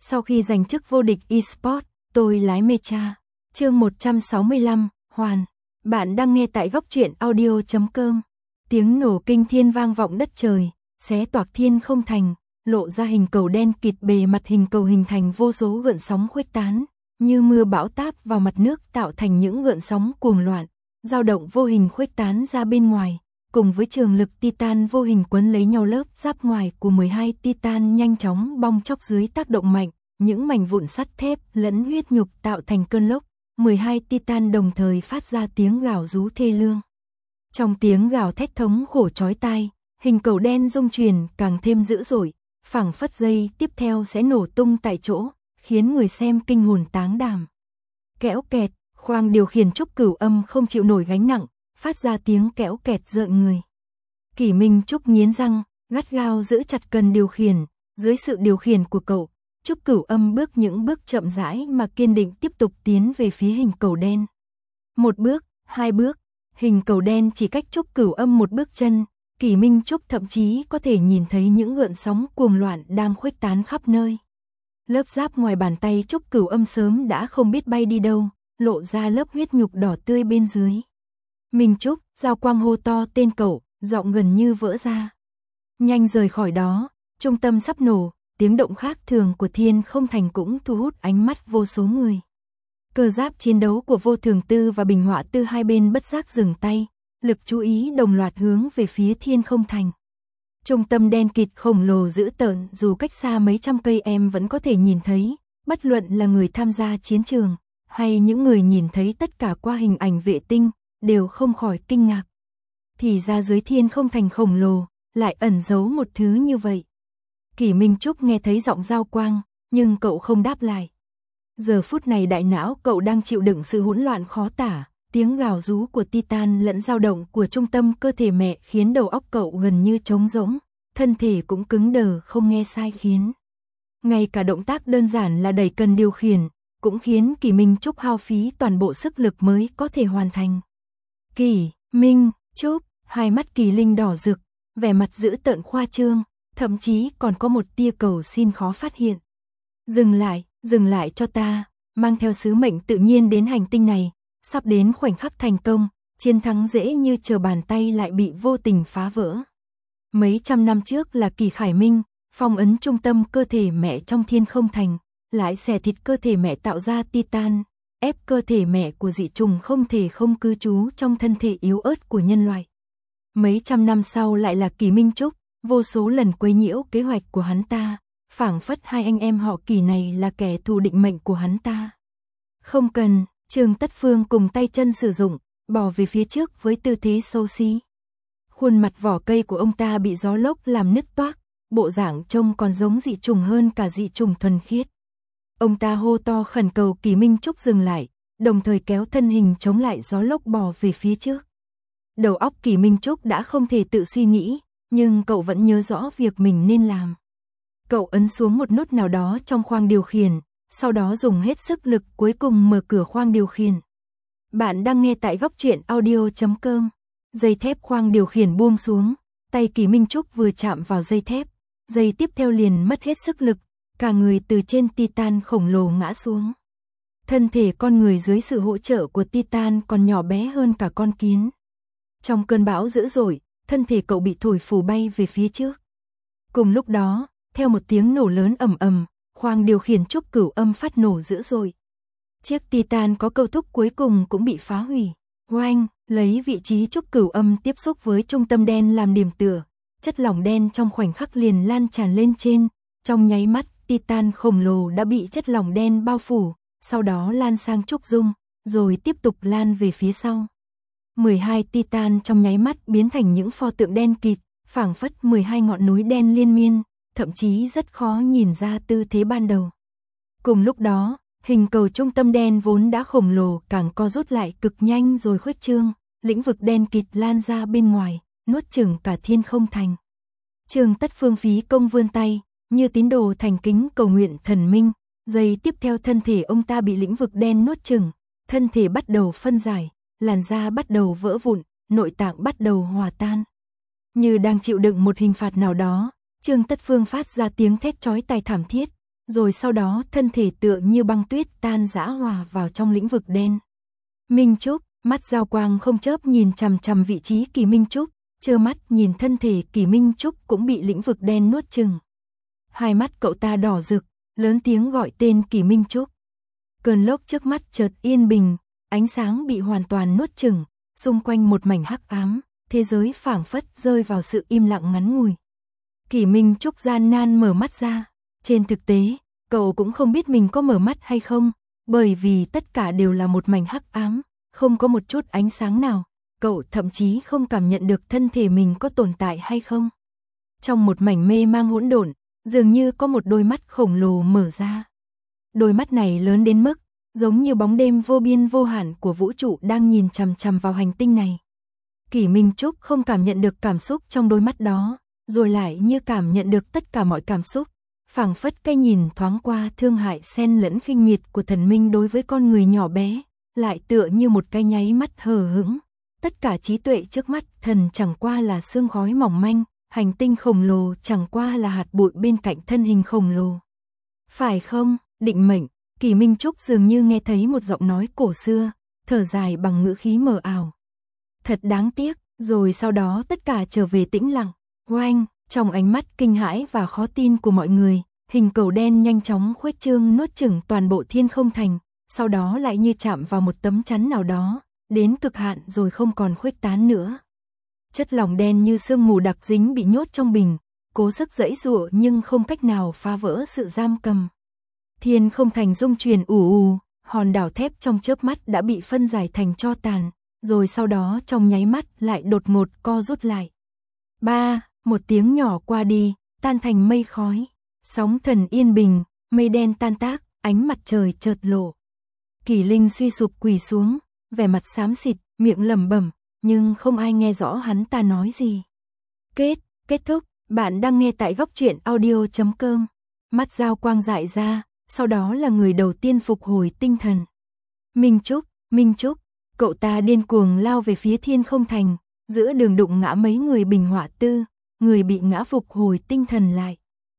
Sau khi giành chức vô địch eSports, tôi lái Mecha. Chương 165, Hoàn. Bạn đang nghe tại góc truyện audio.com. Tiếng nổ kinh thiên vang vọng đất trời, xé toạc thiên không thành, lộ ra hình cầu đen kịt, bề mặt hình cầu hình thành vô số gợn sóng khuếch tán, như mưa bão táp vào mặt nước, tạo thành những gợn sóng cuồng loạn, dao động vô hình khuếch tán ra bên ngoài, cùng với trường lực Titan vô hình quấn lấy nhau. Lớp giáp ngoài của 12 Titan nhanh chóng bong chóc dưới tác động mạnh, những mảnh vụn sắt thép lẫn huyết nhục tạo thành cơn lốc. 12 Titan đồng thời phát ra tiếng gào rú thê lương. Trong tiếng gào thét thống khổ chói tai, hình cầu đen rung chuyển càng thêm dữ dội, phảng phất giây tiếp theo sẽ nổ tung tại chỗ, khiến người xem kinh hồn táng đảm. Kéo kẹt, khoang điều khiển Trúc Cửu Âm không chịu nổi gánh nặng, phát ra tiếng kéo kẹt rợn người. Kỷ Minh Trúc nghiến răng, gắt gao giữ chặt cần điều khiển, dưới sự điều khiển của cậu, Trúc Cửu Âm bước những bước chậm rãi mà kiên định tiếp tục tiến về phía hình cầu đen. Một bước, hai bước, hình cầu đen chỉ cách Trúc Cửu Âm một bước chân, Kỷ Minh Trúc thậm chí có thể nhìn thấy những gợn sóng cuồng loạn đang khuếch tán khắp nơi. Lớp giáp ngoài bàn tay Trúc Cửu Âm sớm đã không biết bay đi đâu, lộ ra lớp huyết nhục đỏ tươi bên dưới. Minh Trúc, Giao Quang hô to tên cậu, giọng gần như vỡ ra. Nhanh rời khỏi đó, trung tâm sắp nổ, tiếng động khác thường của thiên không thành cũng thu hút ánh mắt vô số người. Cơ giáp chiến đấu của Vô Thường Tư và Bình Họa Tư hai bên bất giác dừng tay, lực chú ý đồng loạt hướng về phía thiên không thành. Trung tâm đen kịt khổng lồ dữ tợn, dù cách xa mấy trăm cây em vẫn có thể nhìn thấy, bất luận là người tham gia chiến trường, hay những người nhìn thấy tất cả qua hình ảnh vệ tinh, đều không khỏi kinh ngạc. Thì ra dưới thiên không thành khổng lồ, lại ẩn giấu một thứ như vậy. Kỷ Minh Trúc nghe thấy giọng Giao Quang, nhưng cậu không đáp lại. Giờ phút này đại não cậu đang chịu đựng sự hỗn loạn khó tả, tiếng gào rú của Titan lẫn dao động của trung tâm cơ thể mẹ khiến đầu óc cậu gần như trống rỗng, thân thể cũng cứng đờ không nghe sai khiến. Ngay cả động tác đơn giản là đẩy cần điều khiển, cũng khiến Kỷ Minh Trúc hao phí toàn bộ sức lực mới có thể hoàn thành. Kỷ Minh Trúc, hai mắt Kỳ Linh đỏ rực, vẻ mặt dữ tợn khoa trương, thậm chí còn có một tia cầu xin khó phát hiện. Dừng lại cho ta, mang theo sứ mệnh tự nhiên đến hành tinh này, sắp đến khoảnh khắc thành công, chiến thắng dễ như trở bàn tay lại bị vô tình phá vỡ. Mấy trăm năm trước là Kỳ Khải Minh, phong ấn trung tâm cơ thể mẹ trong thiên không thành, lại xẻ thịt cơ thể mẹ tạo ra Titan, ép cơ thể mẹ của dị trùng không thể không cư trú trong thân thể yếu ớt của nhân loại. Mấy trăm năm sau lại là Kỷ Minh Trúc, vô số lần quấy nhiễu kế hoạch của hắn ta, phảng phất hai anh em họ Kỷ này là kẻ thù định mệnh của hắn ta. Không cần, Trương Tất Phương cùng tay chân sử dụng, bỏ về phía trước với tư thế xấu xí. Khuôn mặt vỏ cây của ông ta bị gió lốc làm nứt toác, bộ dạng trông còn giống dị trùng hơn cả dị trùng thuần khiết. Ông ta hô to khẩn cầu Kỷ Minh Trúc dừng lại, đồng thời kéo thân hình chống lại gió lốc bò về phía trước. Đầu óc Kỷ Minh Trúc đã không thể tự suy nghĩ, nhưng cậu vẫn nhớ rõ việc mình nên làm. Cậu ấn xuống một nút nào đó trong khoang điều khiển, sau đó dùng hết sức lực cuối cùng mở cửa khoang điều khiển. Bạn đang nghe tại góc truyện audio.com. Dây thép khoang điều khiển buông xuống, tay Kỷ Minh Trúc vừa chạm vào dây thép, dây tiếp theo liền mất hết sức lực, cả người từ trên Titan khổng lồ ngã xuống. Thân thể con người dưới sự hỗ trợ của Titan còn nhỏ bé hơn cả con kiến. Trong cơn bão dữ dội, thân thể cậu bị thổi phù bay về phía trước. Cùng lúc đó, theo một tiếng nổ lớn ầm ầm, khoang điều khiển Trúc Cửu Âm phát nổ dữ dội. Chiếc Titan có câu thúc cuối cùng cũng bị phá hủy. Oanh, lấy vị trí Trúc Cửu Âm tiếp xúc với trung tâm đen làm điểm tựa, chất lỏng đen trong khoảnh khắc liền lan tràn lên trên, trong nháy mắt Titan khổng lồ đã bị chất lỏng đen bao phủ, sau đó lan sang Trúc Dung, rồi tiếp tục lan về phía sau. 12 Titan trong nháy mắt biến thành những pho tượng đen kịt, phảng phất 12 ngọn núi đen liên miên, thậm chí rất khó nhìn ra tư thế ban đầu. Cùng lúc đó, hình cầu trung tâm đen vốn đã khổng lồ càng co rút lại cực nhanh rồi khuếch trương, lĩnh vực đen kịt lan ra bên ngoài, nuốt chửng cả thiên không thành. Trương Tất Phương phí công vươn tay, như tín đồ thành kính cầu nguyện thần minh, giây tiếp theo thân thể ông ta bị lĩnh vực đen nuốt chửng, thân thể bắt đầu phân giải, làn da bắt đầu vỡ vụn, nội tạng bắt đầu hòa tan. Như đang chịu đựng một hình phạt nào đó, Trương Tất Phương phát ra tiếng thét chói tai thảm thiết, rồi sau đó thân thể tựa như băng tuyết tan rã hòa vào trong lĩnh vực đen. Minh Trúc, mắt Giao Quang không chớp nhìn chằm chằm vị trí Kỳ Minh Trúc, trơ mắt nhìn thân thể Kỳ Minh Trúc cũng bị lĩnh vực đen nuốt chửng. Hai mắt cậu ta đỏ rực, lớn tiếng gọi tên Kỳ Minh Trúc. Cơn lốc trước mắt chợt yên bình, ánh sáng bị hoàn toàn nuốt chửng, xung quanh một mảnh hắc ám, thế giới phảng phất rơi vào sự im lặng ngắn ngủi. Kỳ Minh Trúc gian nan mở mắt ra, trên thực tế, cậu cũng không biết mình có mở mắt hay không, bởi vì tất cả đều là một mảnh hắc ám, không có một chút ánh sáng nào, cậu thậm chí không cảm nhận được thân thể mình có tồn tại hay không. Trong một mảnh mê mang hỗn độn, dường như có một đôi mắt khổng lồ mở ra. Đôi mắt này lớn đến mức, giống như bóng đêm vô biên vô hạn của vũ trụ đang nhìn chằm chằm vào hành tinh này. Kỳ Minh Trúc không cảm nhận được cảm xúc trong đôi mắt đó, rồi lại như cảm nhận được tất cả mọi cảm xúc, phảng phất cái nhìn thoáng qua thương hại xen lẫn khinh miệt của thần minh đối với con người nhỏ bé, lại tựa như một cái nháy mắt hờ hững. Tất cả trí tuệ trước mắt thần chẳng qua là sương khói mỏng manh, hành tinh khổng lồ chẳng qua là hạt bụi bên cạnh thân hình khổng lồ. Phải không, định mệnh, Kỳ Minh Trúc dường như nghe thấy một giọng nói cổ xưa, thở dài bằng ngữ khí mờ ảo. Thật đáng tiếc, rồi sau đó tất cả trở về tĩnh lặng. Oanh, trong ánh mắt kinh hãi và khó tin của mọi người, hình cầu đen nhanh chóng khuếch trương nuốt chửng toàn bộ thiên không thành, sau đó lại như chạm vào một tấm chắn nào đó, đến cực hạn rồi không còn khuếch tán nữa. Chất lỏng đen như sương mù đặc dính bị nhốt trong bình, cố sức giãy giụa nhưng không cách nào phá vỡ sự giam cầm. Thiên không thành rung chuyển ù ù, hòn đảo thép trong chớp mắt đã bị phân giải thành tro tàn, rồi sau đó trong nháy mắt lại đột ngột co rút lại. Một tiếng nhỏ qua đi, tan thành mây khói, sóng thần yên bình, mây đen tan tác, ánh mặt trời chợt lộ. Kỳ Linh suy sụp quỳ xuống, vẻ mặt xám xịt, miệng lẩm bẩm, nhưng không ai nghe rõ hắn ta nói gì. Kết thúc, bạn đang nghe tại góc truyện audio.com. Mắt Giao Quang dại ra, sau đó là người đầu tiên phục hồi tinh thần. Minh Trúc, cậu ta điên cuồng lao về phía thiên không thành, giữa đường đụng ngã mấy người bình họa tư, người bị ngã phục hồi tinh thần lại.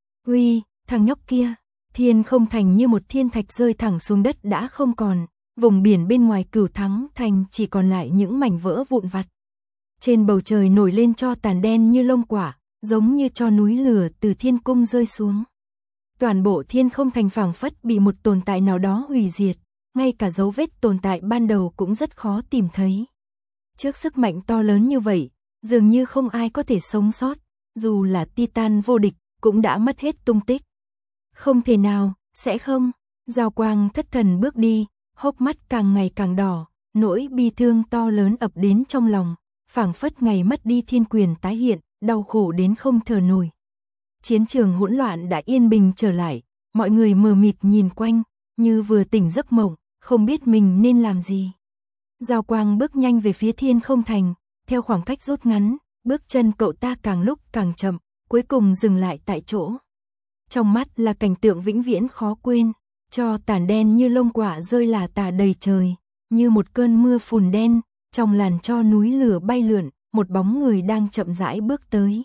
Uy, thằng nhóc kia, thiên không thành như một thiên thạch rơi thẳng xuống đất đã không còn, vùng biển bên ngoài Cửu Thắng thành chỉ còn lại những mảnh vỡ vụn vặt. Trên bầu trời nổi lên tro tàn đen như lông quả, giống như tro núi lửa từ thiên cung rơi xuống. Toàn bộ thiên không thành phảng phất bị một tồn tại nào đó hủy diệt, ngay cả dấu vết tồn tại ban đầu cũng rất khó tìm thấy. Trước sức mạnh to lớn như vậy, dường như không ai có thể sống sót, dù là Titan vô địch, cũng đã mất hết tung tích. Không thể nào, sẽ không. Giao Quang thất thần bước đi, hốc mắt càng ngày càng đỏ, nỗi bi thương to lớn ập đến trong lòng, phảng phất ngày mất đi thiên quyền tái hiện, đau khổ đến không thở nổi. Chiến trường hỗn loạn đã yên bình trở lại, mọi người mờ mịt nhìn quanh, như vừa tỉnh giấc mộng, không biết mình nên làm gì. Giao Quang bước nhanh về phía thiên không thành, theo khoảng cách rút ngắn, bước chân cậu ta càng lúc càng chậm, cuối cùng dừng lại tại chỗ. Trong mắt là cảnh tượng vĩnh viễn khó quên, tro tàn đen như lông quả rơi lả tả đầy trời, như một cơn mưa phùn đen, trong làn tro núi lửa bay lượn, một bóng người đang chậm rãi bước tới.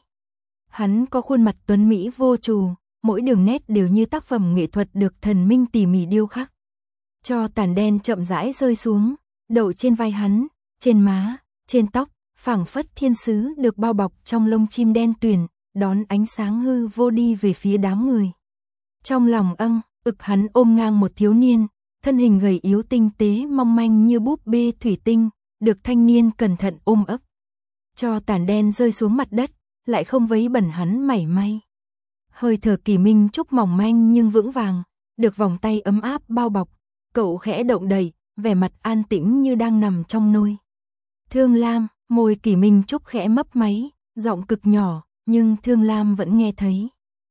Hắn có khuôn mặt tuấn mỹ vô trù, mỗi đường nét đều như tác phẩm nghệ thuật được thần minh tỉ mỉ điêu khắc. Tro tàn đen chậm rãi rơi xuống, đậu trên vai hắn, trên má, trên tóc, phảng phất thiên sứ được bao bọc trong lông chim đen tuyền, đón ánh sáng hư vô đi về phía đám người. Trong lòng ực hắn ôm ngang một thiếu niên, thân hình gầy yếu tinh tế mong manh như búp bê thủy tinh, được thanh niên cẩn thận ôm ấp. Tro tàn đen rơi xuống mặt đất, lại không vấy bẩn hắn mảy may. Hơi thở Kỳ Minh Trúc mỏng manh nhưng vững vàng, được vòng tay ấm áp bao bọc, cậu khẽ động đậy, vẻ mặt an tĩnh như đang nằm trong nôi. Thương Lam, môi Kỳ Minh Trúc khẽ mấp máy, giọng cực nhỏ, nhưng Thương Lam vẫn nghe thấy.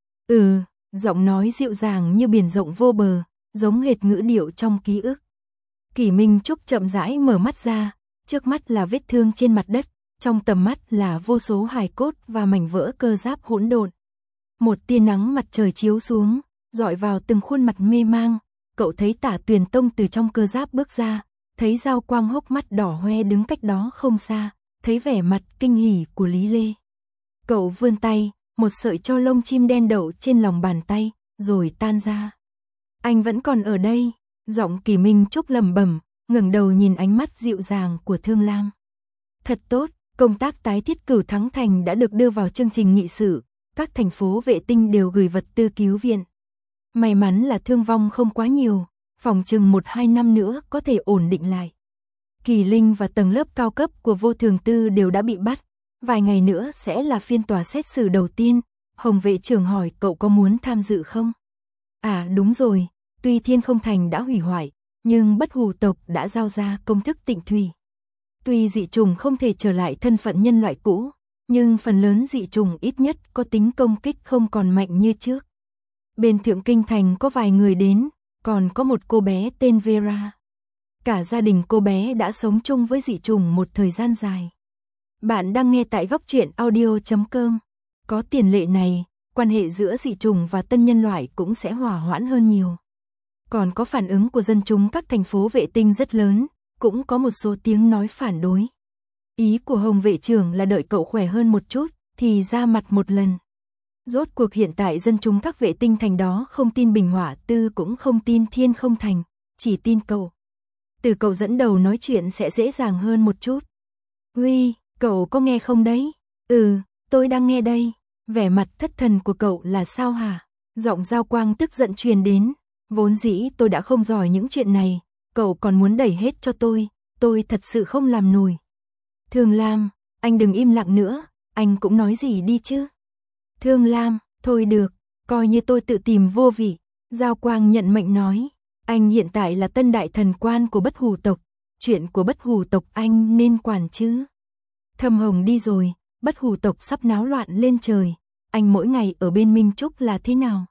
Giọng nói dịu dàng như biển rộng vô bờ, giống hệt ngữ điệu trong ký ức. Kỳ Minh Trúc chậm rãi mở mắt ra, trước mắt là vết thương trên mặt đất, trong tầm mắt là vô số hài cốt và mảnh vỡ cơ giáp hỗn độn. Một tia nắng mặt trời chiếu xuống, rọi vào từng khuôn mặt mê mang, cậu thấy Tả Tuyền Tông từ trong cơ giáp bước ra, thấy Giao Quang hốc mắt đỏ hoe đứng cách đó không xa, thấy vẻ mặt kinh hỉ của Lý Lê. Cậu vươn tay, một sợi tro lông chim đen đậu trên lòng bàn tay, rồi tan ra. Anh vẫn còn ở đây. Giọng Kỷ Minh Trúc lẩm bẩm, ngẩng đầu nhìn ánh mắt dịu dàng của Thương Lam. Thật tốt, công tác tái thiết Cửu Thắng Thành đã được đưa vào chương trình nghị sự, các thành phố vệ tinh đều gửi vật tư cứu viện. May mắn là thương vong không quá nhiều, phòng chừng 1-2 năm nữa có thể ổn định lại. Kỳ Linh và tầng lớp cao cấp của Vô Thường Tư đều đã bị bắt, vài ngày nữa sẽ là phiên tòa xét xử đầu tiên. Hồng vệ trưởng hỏi cậu có muốn tham dự không? À đúng rồi, tuy Thiên Không Thành đã hủy hoại, nhưng Bất Hủ tộc đã giao ra công thức tịnh thủy. Tuy dị trùng không thể trở lại thân phận nhân loại cũ, nhưng phần lớn dị trùng ít nhất có tính công kích không còn mạnh như trước. Bên Thượng Kinh Thành có vài người đến, còn có một cô bé tên Vera. Cả gia đình cô bé đã sống chung với dị trùng một thời gian dài. Bạn đang nghe tại góc truyện audio.com. Có tiền lệ này, quan hệ giữa dị trùng và tân nhân loại cũng sẽ hòa hoãn hơn nhiều. Còn có phản ứng của dân chúng các thành phố vệ tinh rất lớn, cũng có một số tiếng nói phản đối. Ý của Hồng vệ trưởng là đợi cậu khỏe hơn một chút, thì ra mặt một lần. Rốt cuộc hiện tại dân chúng các vệ tinh thành đó không tin Bình Hỏa Tư cũng không tin Thiên Không Thành, chỉ tin cậu. Từ cậu dẫn đầu nói chuyện sẽ dễ dàng hơn một chút. Huy, cậu có nghe không đấy? Ừ, tôi đang nghe đây. Vẻ mặt thất thần của cậu là sao hả? Giọng Giao Quang tức giận truyền đến. Vốn dĩ tôi đã không giỏi những chuyện này, cậu còn muốn đẩy hết cho tôi thật sự không làm nổi. Thương Lam, anh đừng im lặng nữa, anh cũng nói gì đi chứ. Thương Lam, thôi được, coi như tôi tự tìm vô vị. Giao Quang nhận mệnh nói, anh hiện tại là tân đại thần quan của Bất Hủ tộc, chuyện của Bất Hủ tộc anh nên quản chứ. Thâm Hồng đi rồi, Bất Hủ tộc sắp náo loạn lên trời, anh mỗi ngày ở bên Minh Trúc là thế nào?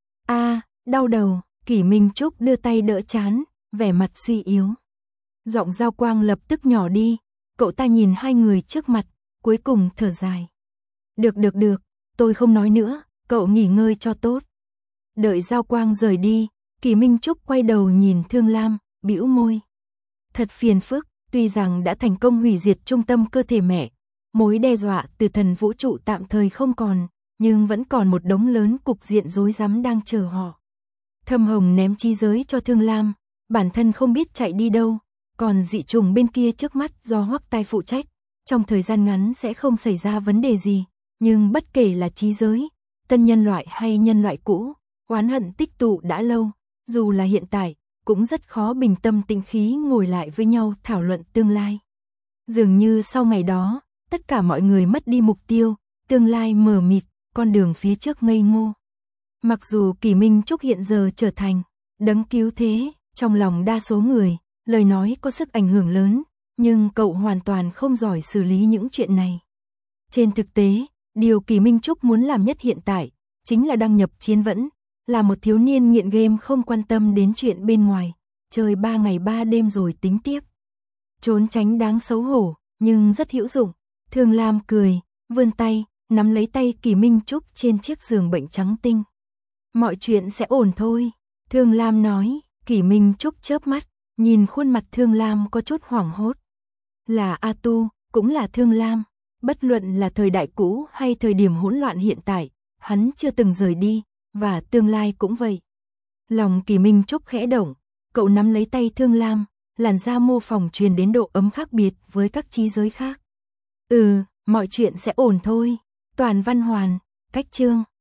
À, đau đầu, Kỷ Minh Trúc đưa tay đỡ trán, vẻ mặt suy yếu. Giọng Giao Quang lập tức nhỏ đi, cậu ta nhìn hai người trước mặt, cuối cùng thở dài. Được, tôi không nói nữa, cậu nghỉ ngơi cho tốt. Đợi Giao Quang rời đi, Kỷ Minh Trúc quay đầu nhìn Thương Lam, bĩu môi. Thật phiền phức, tuy rằng đã thành công hủy diệt trung tâm cơ thể mẹ, mối đe dọa từ thần vũ trụ tạm thời không còn, nhưng vẫn còn một đống lớn cục diện rối rắm đang chờ họ. Thâm Hồng ném chi giới cho Thương Lam, bản thân không biết chạy đi đâu, còn dị trùng bên kia trước mắt do Hoắc Tai phụ trách, trong thời gian ngắn sẽ không xảy ra vấn đề gì, nhưng bất kể là chi giới, tân nhân loại hay nhân loại cũ, oán hận tích tụ đã lâu, dù là hiện tại, cũng rất khó bình tâm tĩnh khí ngồi lại với nhau thảo luận tương lai. Dường như sau ngày đó, tất cả mọi người mất đi mục tiêu, tương lai mờ mịt, con đường phía trước ngây ngô. Mặc dù Kỷ Minh Trúc hiện giờ trở thành đấng cứu thế, trong lòng đa số người, lời nói có sức ảnh hưởng lớn, nhưng cậu hoàn toàn không giỏi xử lý những chuyện này. Trên thực tế, điều Kỷ Minh Trúc muốn làm nhất hiện tại, chính là đăng nhập chiến vẫn, là một thiếu niên nghiện game không quan tâm đến chuyện bên ngoài, chơi 3 ngày 3 đêm rồi tính tiếp. Trốn tránh đáng xấu hổ, nhưng rất hữu dụng. Thương Lam cười, vươn tay, nắm lấy tay Kỷ Minh Trúc trên chiếc giường bệnh trắng tinh. Mọi chuyện sẽ ổn thôi, Thương Lam nói. Kỷ Minh Trúc chớp mắt, nhìn khuôn mặt Thương Lam có chút hoảng hốt. Là A Tu, cũng là Thương Lam, bất luận là thời đại cũ hay thời điểm hỗn loạn hiện tại, hắn chưa từng rời đi, và tương lai cũng vậy. Lòng Kỷ Minh Trúc khẽ động, cậu nắm lấy tay Thương Lam, làn da mô phỏng truyền đến độ ấm khác biệt với các chi giới khác. Mọi chuyện sẽ ổn thôi. Toàn Văn Hoàn, cách chương